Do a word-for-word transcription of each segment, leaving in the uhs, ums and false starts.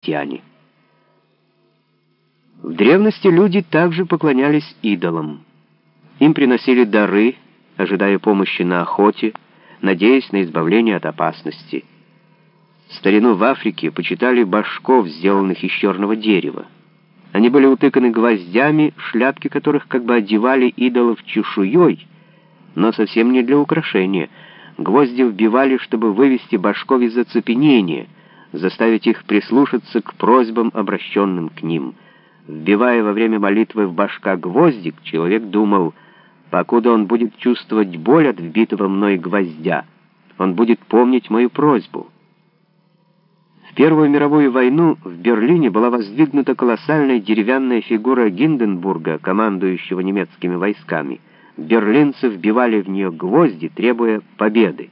крестьяне. В древности люди также поклонялись идолам. Им приносили дары, ожидая помощи на охоте, надеясь на избавление от опасности. В старину в Африке почитали башков, сделанных из черного дерева. Они были утыканы гвоздями, шляпки которых как бы одевали идолов чешуей, но совсем не для украшения. Гвозди вбивали, чтобы вывести башков из оцепенения, заставить их прислушаться к просьбам, обращенным к ним. Вбивая во время молитвы в башка гвоздик, человек думал: покуда он будет чувствовать боль от вбитого мной гвоздя, он будет помнить мою просьбу. В Первую мировую войну в Берлине была воздвигнута колоссальная деревянная фигура Гинденбурга, командующего немецкими войсками. Берлинцы вбивали в нее гвозди, требуя победы.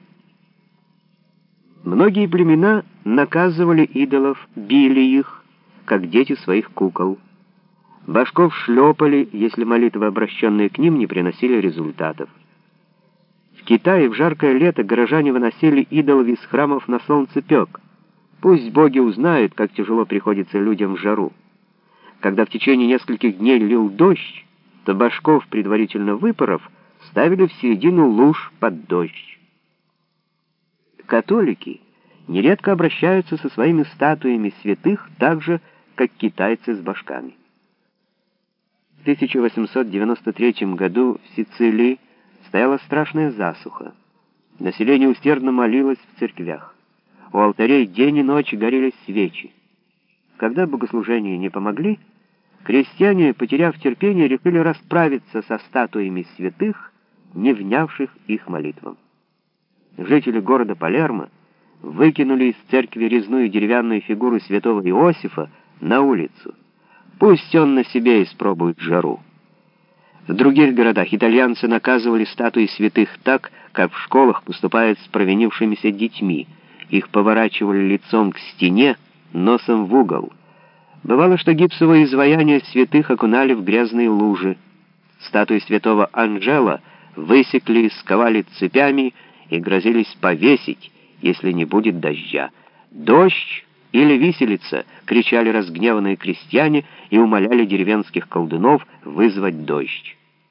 Многие племена наказывали идолов, били их, как дети своих кукол. Башков шлепали, если молитвы, обращенные к ним, не приносили результатов. В Китае в жаркое лето горожане выносили идолов из храмов на солнцепек. Пусть боги узнают, как тяжело приходится людям в жару. Когда в течение нескольких дней лил дождь, то башков, предварительно выпоров, ставили в середину луж под дождь. Католики нередко обращаются со своими статуями святых так же, как китайцы с башками. В тысяча восемьсот девяносто третьем году в Сицилии стояла страшная засуха. Население усердно молилось в церквях. У алтарей день и ночь горели свечи. Когда богослужения не помогли, крестьяне, потеряв терпение, решили расправиться со статуями святых, не внявших их молитвам. Жители города Палермо выкинули из церкви резную деревянную фигуру святого Иосифа на улицу. Пусть он на себе испробует жару. В других городах итальянцы наказывали статуи святых так, как в школах поступают с провинившимися детьми. Их поворачивали лицом к стене, носом в угол. Бывало, что гипсовые изваяния святых окунали в грязные лужи. Статуи святого Анджела высекли, сковали цепями и грозились повесить, если не будет дождя. «Дождь или виселица!» — кричали разгневанные крестьяне и умоляли деревенских колдунов вызвать дождь.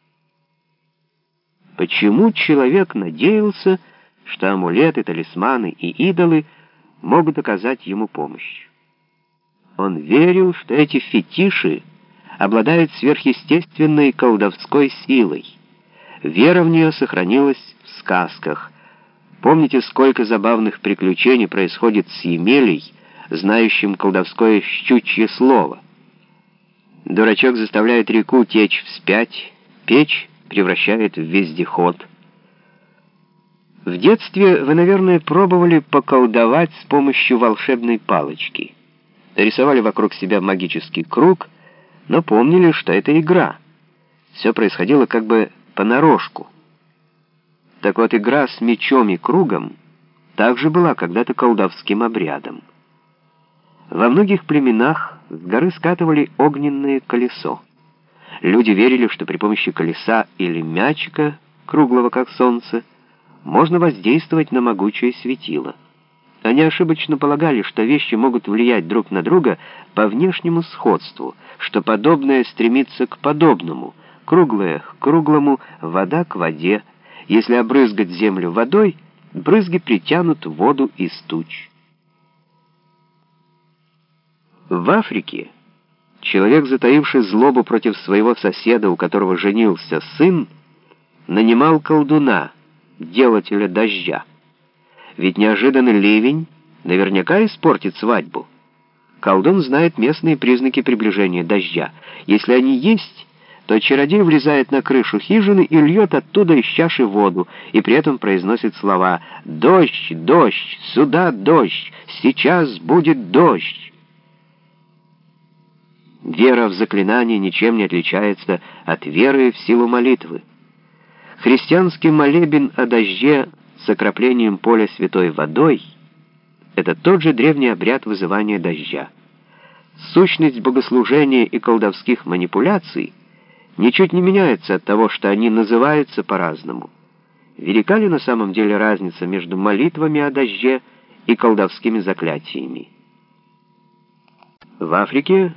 Почему человек надеялся, что амулеты, талисманы и идолы могут оказать ему помощь? Он верил, что эти фетиши обладают сверхъестественной колдовской силой. Вера в нее сохранилась в сказках. Помните, сколько забавных приключений происходит с Емелей, знающим колдовское щучье слово? Дурачок заставляет реку течь вспять, печь превращает в вездеход. В детстве вы, наверное, пробовали поколдовать с помощью волшебной палочки. Рисовали вокруг себя магический круг, но помнили, что это игра. Все происходило как бы понарошку. Так вот, игра с мечом и кругом также была когда-то колдовским обрядом. Во многих племенах с горы скатывали огненное колесо. Люди верили, что при помощи колеса или мячика, круглого как солнце, можно воздействовать на могучее светило. Они ошибочно полагали, что вещи могут влиять друг на друга по внешнему сходству, что подобное стремится к подобному, круглое к круглому, вода к воде. Если обрызгать землю водой, брызги притянут воду из туч. В Африке человек, затаивший злобу против своего соседа, у которого женился сын, нанимал колдуна, делателя дождя. Ведь неожиданный ливень наверняка испортит свадьбу. Колдун знает местные признаки приближения дождя. Если они есть, то чародей влезает на крышу хижины и льет оттуда из чаши воду, и при этом произносит слова: «Дождь, дождь, сюда дождь, сейчас будет дождь». Вера в заклинание ничем не отличается от веры в силу молитвы. Христианский молебен о дожде с окроплением поля святой водой — это тот же древний обряд вызывания дождя. Сущность богослужения и колдовских манипуляций ничуть не меняется от того, что они называются по-разному. Велика ли на самом деле разница между молитвами о дожде и колдовскими заклятиями? В Африке